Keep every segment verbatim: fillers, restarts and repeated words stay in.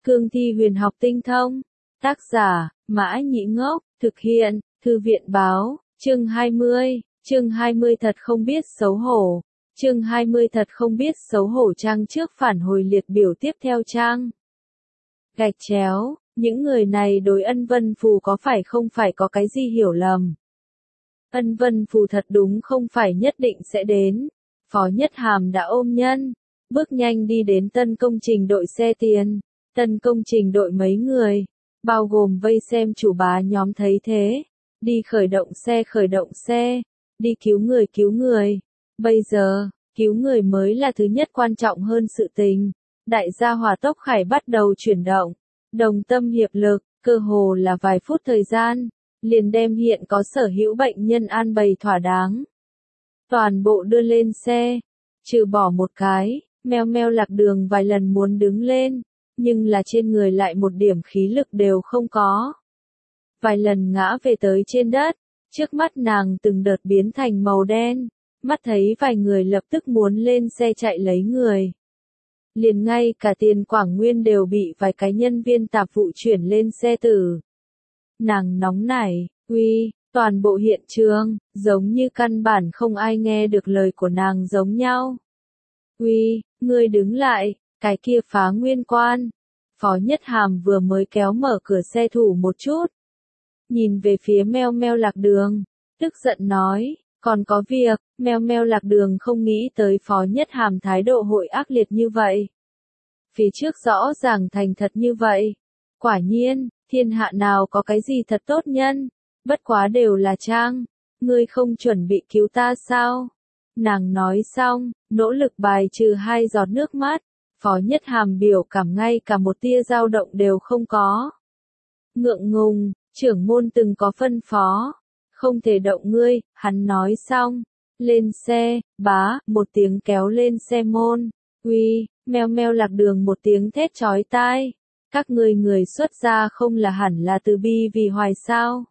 Cương thi huyền học tinh thông. Tác giả, Mã Nhĩ Ngốc, thực hiện, Thư viện báo, chương hai mươi, chương hai mươi thật không biết xấu hổ. Chương hai mươi thật không biết xấu hổ trang trước phản hồi liệt biểu tiếp theo trang. Gạch chéo, những người này đối Ân Vân Phù có phải không phải có cái gì hiểu lầm. Ân Vân Phù thật đúng không phải nhất định sẽ đến. Phó Nhất Hàm đã ôm nhân, bước nhanh đi đến tân công trình đội xe tiền. Tân công trình đội mấy người, bao gồm vây xem chủ bá nhóm thấy thế. Đi khởi động xe khởi động xe, đi cứu người cứu người. Bây giờ, cứu người mới là thứ nhất quan trọng hơn sự tình. Đại gia hỏa tốc khải bắt đầu chuyển động, đồng tâm hiệp lực, cơ hồ là vài phút thời gian, liền đem hiện có sở hữu bệnh nhân an bày thỏa đáng. Toàn bộ đưa lên xe, trừ bỏ một cái, meo meo lạc đường vài lần muốn đứng lên, nhưng là trên người lại một điểm khí lực đều không có. Vài lần ngã về tới trên đất, trước mắt nàng từng đợt biến thành màu đen, mắt thấy vài người lập tức muốn lên xe chạy lấy người. Liền ngay cả Tiền Quảng Nguyên đều bị vài cái nhân viên tạp vụ chuyển lên xe tử. Nàng nóng nảy, uy, toàn bộ hiện trường, giống như căn bản không ai nghe được lời của nàng giống nhau. Uy, ngươi đứng lại, cái kia phá nguyên quan. Phó Nhất Hàm vừa mới kéo mở cửa xe thủ một chút. Nhìn về phía meo meo lạc đường, tức giận nói, còn có việc, meo meo lạc đường không nghĩ tới Phó Nhất Hàm thái độ hội ác liệt như vậy. Phía trước rõ ràng thành thật như vậy. Quả nhiên, thiên hạ nào có cái gì thật tốt nhân, bất quá đều là trang, ngươi không chuẩn bị cứu ta sao? Nàng nói xong, nỗ lực bài trừ hai giọt nước mắt, Phó Nhất Hàm biểu cảm ngay cả một tia dao động đều không có. Ngượng ngùng, trưởng môn từng có phân phó, không thể động ngươi, hắn nói xong, lên xe, bá, một tiếng kéo lên xe môn, uy, meo meo lạc đường một tiếng thét chói tai, các ngươi người xuất gia không là hẳn là từ bi vì hoài sao.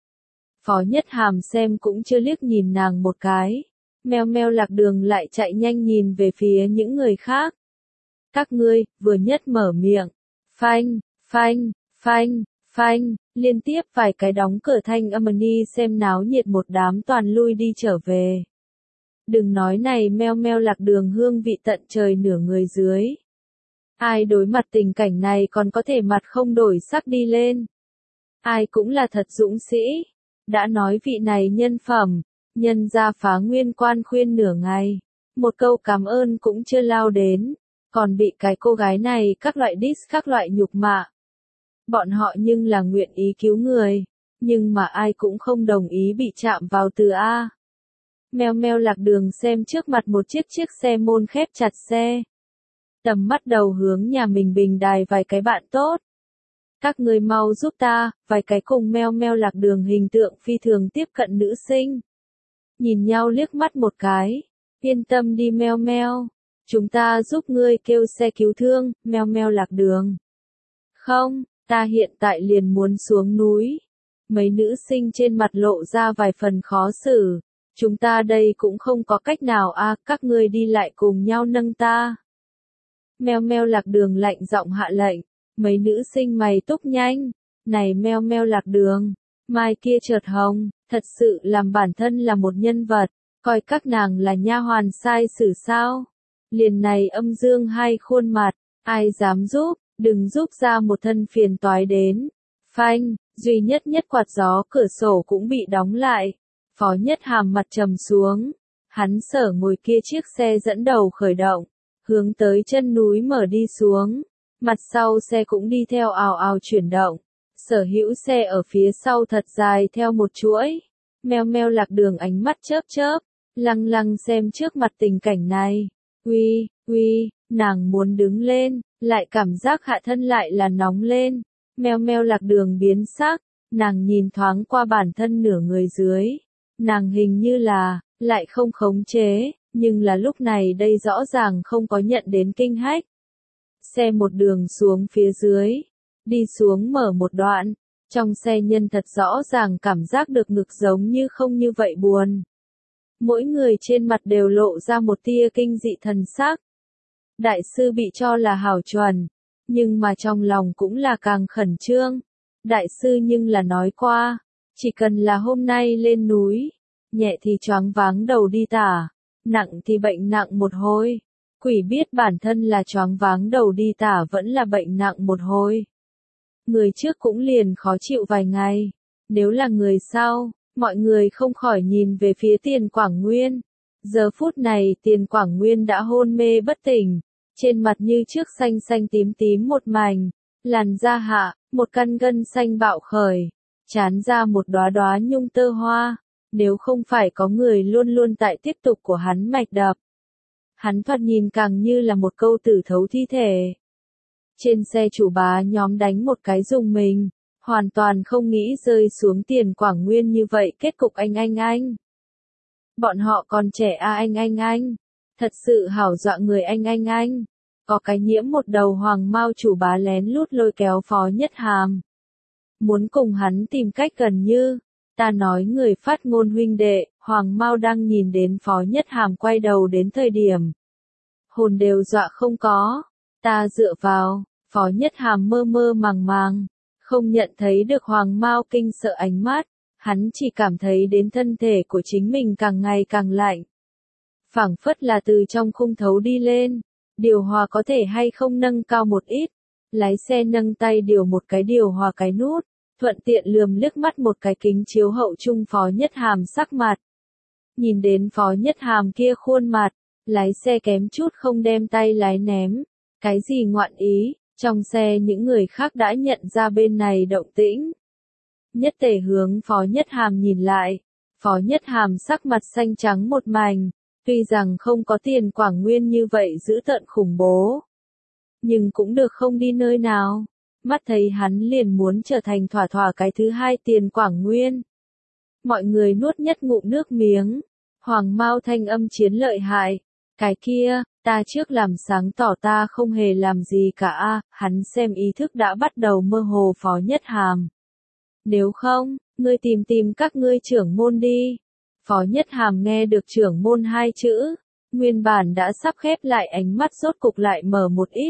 Phó Nhất Hàm xem cũng chưa liếc nhìn nàng một cái, meo meo lạc đường lại chạy nhanh nhìn về phía những người khác. Các ngươi, vừa nhất mở miệng, phanh, phanh, phanh, phanh, liên tiếp vài cái đóng cửa thanh âm ni xem náo nhiệt một đám toàn lui đi trở về. Đừng nói này meo meo lạc đường hương vị tận trời nửa người dưới. Ai đối mặt tình cảnh này còn có thể mặt không đổi sắc đi lên. Ai cũng là thật dũng sĩ. Đã nói vị này nhân phẩm, nhân ra phá nguyên quan khuyên nửa ngày. Một câu cảm ơn cũng chưa lao đến. Còn bị cái cô gái này các loại diss các loại nhục mạ. Bọn họ nhưng là nguyện ý cứu người, nhưng mà ai cũng không đồng ý bị chạm vào từ A. Meo meo lạc đường xem trước mặt một chiếc chiếc xe môn khép chặt xe. Tầm mắt đầu hướng nhà mình bình đài vài cái bạn tốt. Các người mau giúp ta, vài cái cùng meo meo lạc đường hình tượng phi thường tiếp cận nữ sinh. Nhìn nhau liếc mắt một cái, yên tâm đi meo meo. Chúng ta giúp ngươi kêu xe cứu thương, meo meo lạc đường. Không, ta hiện tại liền muốn xuống núi. Mấy nữ sinh trên mặt lộ ra vài phần khó xử. Chúng ta đây cũng không có cách nào a, các ngươi đi lại cùng nhau nâng ta. Meo meo lạc đường lạnh giọng hạ lệnh. Mấy nữ sinh mày túc nhanh. Này meo meo lạc đường. Mai kia chợt hồng, thật sự làm bản thân là một nhân vật. Coi các nàng là nha hoàn sai xử sao. Liền này âm dương hai khuôn mặt, ai dám giúp, đừng giúp ra một thân phiền toái đến. Phanh, duy nhất nhất quạt gió cửa sổ cũng bị đóng lại. Phó Nhất Hàm mặt trầm xuống, hắn sở ngồi kia chiếc xe dẫn đầu khởi động, hướng tới chân núi mở đi xuống, mặt sau xe cũng đi theo ào ào chuyển động. Sở hữu xe ở phía sau thật dài theo một chuỗi, meo meo lạc đường ánh mắt chớp chớp, lăng lăng xem trước mặt tình cảnh này. Uy, uy, nàng muốn đứng lên, lại cảm giác hạ thân lại là nóng lên. Meo meo lạc đường biến sắc, nàng nhìn thoáng qua bản thân nửa người dưới. Nàng hình như là, lại không khống chế, nhưng là lúc này đây rõ ràng không có nhận đến kinh hách. Xe một đường xuống phía dưới, đi xuống mở một đoạn, trong xe nhân thật rõ ràng cảm giác được ngực giống như không như vậy buồn. Mỗi người trên mặt đều lộ ra một tia kinh dị thần sắc. Đại sư bị cho là hảo chuẩn, nhưng mà trong lòng cũng là càng khẩn trương. Đại sư nhưng là nói qua, chỉ cần là hôm nay lên núi, nhẹ thì choáng váng đầu đi tả, nặng thì bệnh nặng một hồi. Quỷ biết bản thân là choáng váng đầu đi tả vẫn là bệnh nặng một hồi. Người trước cũng liền khó chịu vài ngày, nếu là người sau, mọi người không khỏi nhìn về phía Tiền Quảng Nguyên. Giờ phút này Tiền Quảng Nguyên đã hôn mê bất tỉnh, trên mặt như trước xanh xanh tím tím một mảnh, làn da hạ, một căn gân xanh bạo khởi, trán ra một đóa đóa nhung tơ hoa, nếu không phải có người luôn luôn tại tiếp tục của hắn mạch đập. Hắn thoạt nhìn càng như là một câu tử thấu thi thể. Trên xe chủ bá nhóm đánh một cái dùng mình, hoàn toàn không nghĩ rơi xuống Tiền Quảng Nguyên như vậy kết cục anh anh anh. Bọn họ còn trẻ à anh anh anh, thật sự hảo dọa người anh anh anh. Có cái nhiễm một đầu hoàng mao chủ bá lén lút lôi kéo Phó Nhất Hàm. Muốn cùng hắn tìm cách gần như, ta nói người phát ngôn huynh đệ, hoàng mao đang nhìn đến Phó Nhất Hàm quay đầu đến thời điểm. Hồn đều dọa không có, ta dựa vào, Phó Nhất Hàm mơ mơ màng màng, không nhận thấy được hoàng mao kinh sợ ánh mắt, hắn chỉ cảm thấy đến thân thể của chính mình càng ngày càng lạnh. Phảng phất là từ trong khung thấu đi lên. Điều hòa có thể hay không nâng cao một ít, lái xe nâng tay điều một cái điều hòa cái nút, thuận tiện lườm liếc mắt một cái kính chiếu hậu trung Phó Nhất Hàm sắc mặt. Nhìn đến Phó Nhất Hàm kia khuôn mặt, lái xe kém chút không đem tay lái ném, cái gì ngoạn ý, trong xe những người khác đã nhận ra bên này động tĩnh. Nhất Tề hướng Phó Nhất Hàm nhìn lại, Phó Nhất Hàm sắc mặt xanh trắng một mảnh. Tuy rằng không có Tiền Quảng Nguyên như vậy dữ tợn khủng bố, nhưng cũng được không đi nơi nào. Mắt thấy hắn liền muốn trở thành thỏa thỏa cái thứ hai Tiền Quảng Nguyên. Mọi người nuốt nhất ngụm nước miếng. Hoàng Mao thanh âm chiến lợi hại. Cái kia, ta trước làm sáng tỏ ta không hề làm gì cả a. Hắn xem ý thức đã bắt đầu mơ hồ Phó Nhất Hàm. Nếu không, ngươi tìm tìm các ngươi trưởng môn đi. Phó Nhất Hàm nghe được trưởng môn hai chữ, nguyên bản đã sắp khép lại ánh mắt rốt cục lại mở một ít.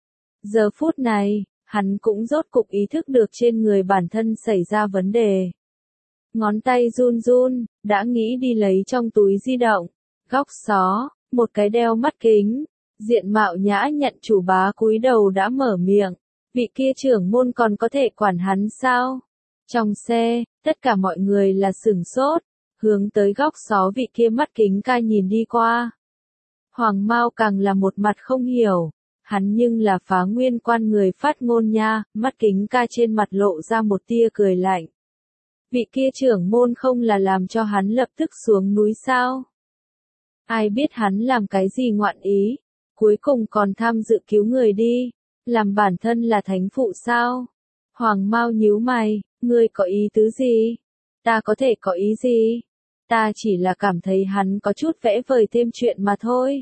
Giờ phút này, hắn cũng rốt cục ý thức được trên người bản thân xảy ra vấn đề. Ngón tay run run, đã nghĩ đi lấy trong túi di động, góc xó, một cái đeo mắt kính, diện mạo nhã nhận chủ bá cúi đầu đã mở miệng, vị kia trưởng môn còn có thể quản hắn sao? Trong xe, tất cả mọi người là sửng sốt. Hướng tới góc xó vị kia mắt kính ca nhìn đi qua. Hoàng Mao càng là một mặt không hiểu, hắn nhưng là Phá Nguyên quan người phát ngôn nha, mắt kính ca trên mặt lộ ra một tia cười lạnh. Vị kia trưởng môn không là làm cho hắn lập tức xuống núi sao? Ai biết hắn làm cái gì ngoạn ý, cuối cùng còn tham dự cứu người đi, làm bản thân là thánh phụ sao? Hoàng Mao nhíu mày, ngươi có ý tứ gì? Ta có thể có ý gì? Ta chỉ là cảm thấy hắn có chút vẽ vời thêm chuyện mà thôi.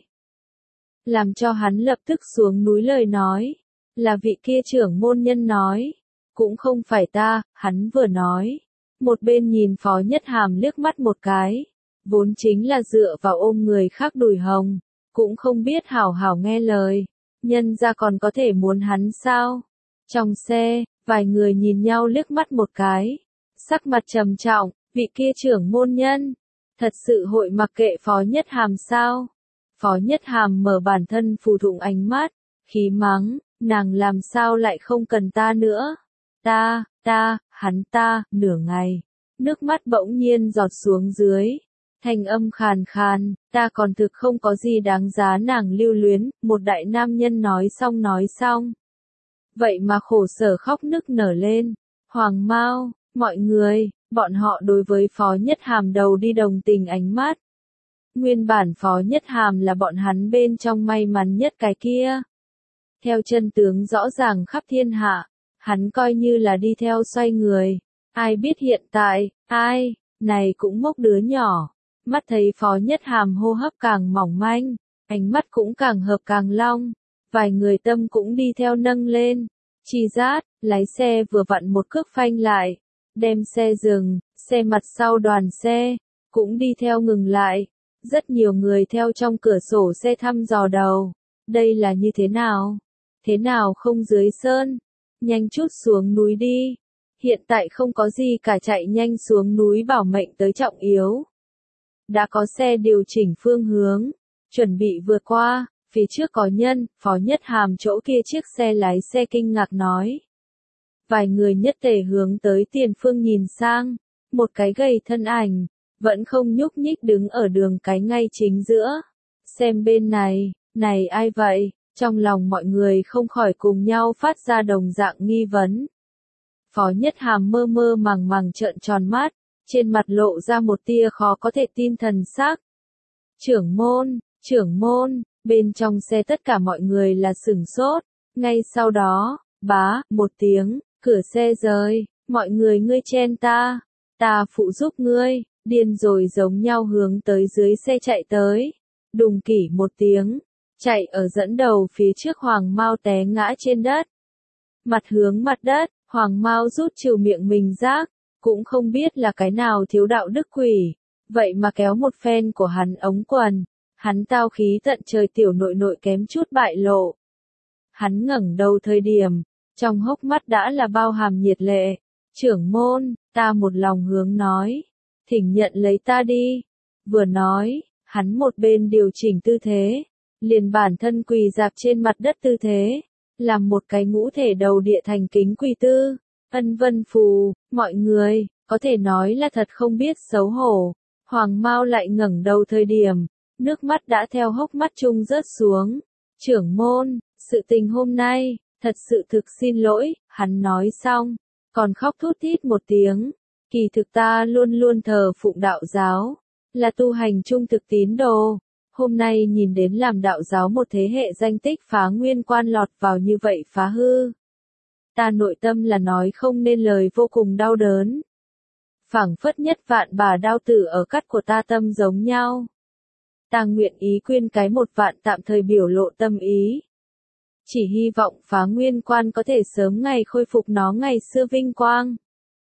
Làm cho hắn lập tức xuống núi lời nói, là vị kia trưởng môn nhân nói, cũng không phải ta, hắn vừa nói. Một bên nhìn Phó Nhất Hàm liếc mắt một cái, vốn chính là dựa vào ôm người khác đùi hồng, cũng không biết hảo hảo nghe lời, nhân ra còn có thể muốn hắn sao. Trong xe, vài người nhìn nhau liếc mắt một cái, sắc mặt trầm trọng. Vị kia trưởng môn nhân, thật sự hội mặc kệ Phó Nhất Hàm sao? Phó Nhất Hàm mở bản thân phù thụng ánh mắt, khí mắng, nàng làm sao lại không cần ta nữa? Ta, ta, hắn ta, nửa ngày, nước mắt bỗng nhiên giọt xuống dưới, thanh âm khàn khàn, ta còn thực không có gì đáng giá nàng lưu luyến, một đại nam nhân nói xong nói xong. Vậy mà khổ sở khóc nức nở lên, Hoàng Mao, mọi người. Bọn họ đối với Phó Nhất Hàm đầu đi đồng tình ánh mắt. Nguyên bản Phó Nhất Hàm là bọn hắn bên trong may mắn nhất cái kia. Theo chân tướng rõ ràng khắp thiên hạ, hắn coi như là đi theo xoay người. Ai biết hiện tại, ai, này cũng ngốc đứa nhỏ. Mắt thấy Phó Nhất Hàm hô hấp càng mỏng manh, ánh mắt cũng càng hợp càng long. Vài người tâm cũng đi theo nâng lên. Chi rát, lái xe vừa vặn một cước phanh lại. Đem xe dừng, xe mặt sau đoàn xe, cũng đi theo ngừng lại. Rất nhiều người theo trong cửa sổ xe thăm dò đầu. Đây là như thế nào? thế nào không dưới sơn, nhanh chút xuống núi đi. Hiện tại không có gì cả, chạy nhanh xuống núi bảo mệnh tới trọng yếu. Đã có xe điều chỉnh phương hướng, chuẩn bị vượt qua, phía trước có nhân, Phó Nhất Hàm chỗ kia chiếc xe lái xe kinh ngạc nói. Vài người nhất tề hướng tới tiền phương nhìn sang, một cái gầy thân ảnh, vẫn không nhúc nhích đứng ở đường cái ngay chính giữa. Xem bên này, này ai vậy? Trong lòng mọi người không khỏi cùng nhau phát ra đồng dạng nghi vấn. Phó Nhất Hàm mơ mơ màng màng trợn tròn mắt, trên mặt lộ ra một tia khó có thể tin thần sắc. Trưởng môn, trưởng môn, bên trong xe tất cả mọi người là sửng sốt, ngay sau đó, bá, một tiếng, cửa xe rời, mọi người ngươi chen ta, ta phụ giúp ngươi, điên rồi giống nhau hướng tới dưới xe chạy tới. Đùng kỷ một tiếng, chạy ở dẫn đầu phía trước Hoàng Mao té ngã trên đất. Mặt hướng mặt đất, Hoàng Mao rút trừ miệng mình rác, cũng không biết là cái nào thiếu đạo đức quỷ, vậy mà kéo một phen của hắn ống quần, hắn tao khí tận trời tiểu nội nội kém chút bại lộ. Hắn ngẩng đầu thời điểm, trong hốc mắt đã là bao hàm nhiệt lệ, trưởng môn, ta một lòng hướng nói, thỉnh nhận lấy ta đi, vừa nói, hắn một bên điều chỉnh tư thế, liền bản thân quỳ dạp trên mặt đất tư thế, làm một cái ngũ thể đầu địa thành kính quỳ tư, ân vân phù, mọi người, có thể nói là thật không biết xấu hổ. Hoàng Mao lại ngẩng đầu thời điểm, nước mắt đã theo hốc mắt chung rớt xuống. Trưởng môn, sự tình hôm nay, thật sự thực xin lỗi, hắn nói xong, còn khóc thút thít một tiếng. Kỳ thực ta luôn luôn thờ phụng đạo giáo, là tu hành trung thực tín đồ. Hôm nay nhìn đến làm đạo giáo một thế hệ danh tích phá nguyên quan lọt vào như vậy phá hư. Ta nội tâm là nói không nên lời, vô cùng đau đớn. Phảng phất nhất vạn bà đao tử ở cắt của ta tâm giống nhau. Ta nguyện ý quyên cái một vạn tạm thời biểu lộ tâm ý. Chỉ hy vọng phá nguyên quan có thể sớm ngày khôi phục nó ngày xưa vinh quang.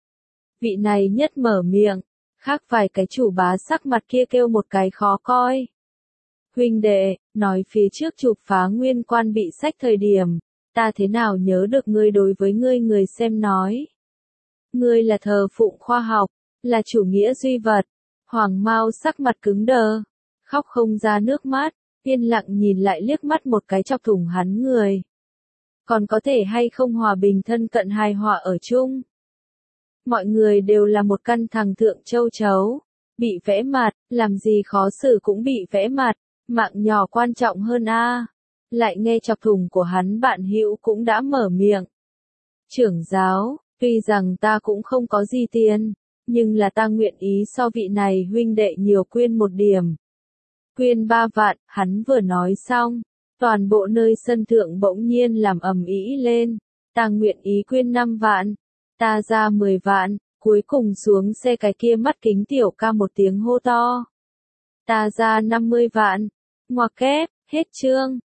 Vị này nhất mở miệng, khác vài cái chủ bá sắc mặt kia kêu một cái khó coi. Huynh đệ, nói phía trước chụp phá nguyên quan bị sách thời điểm, ta thế nào nhớ được ngươi đối với ngươi người xem nói. Ngươi là thờ phụng khoa học, là chủ nghĩa duy vật. Hoàng Mao sắc mặt cứng đờ, khóc không ra nước mắt, yên lặng nhìn lại liếc mắt một cái chọc thủng hắn người. Còn có thể hay không hòa bình thân cận hài hòa ở chung? Mọi người đều là một căn thằng thượng châu chấu, bị vẽ mặt, làm gì khó xử cũng bị vẽ mặt, mạng nhỏ quan trọng hơn a. Lại nghe chọc thủng của hắn bạn hữu cũng đã mở miệng. Trưởng giáo, tuy rằng ta cũng không có gì tiền, nhưng là ta nguyện ý so vị này huynh đệ nhiều quyên một điểm. Quyên ba vạn, hắn vừa nói xong, toàn bộ nơi sân thượng bỗng nhiên làm ầm ĩ lên. Ta nguyện ý quyên năm vạn, ta ra mười vạn, cuối cùng xuống xe cái kia mắt kính tiểu ca một tiếng hô to. Ta ra năm mươi vạn, ngoặc kép, hết chương.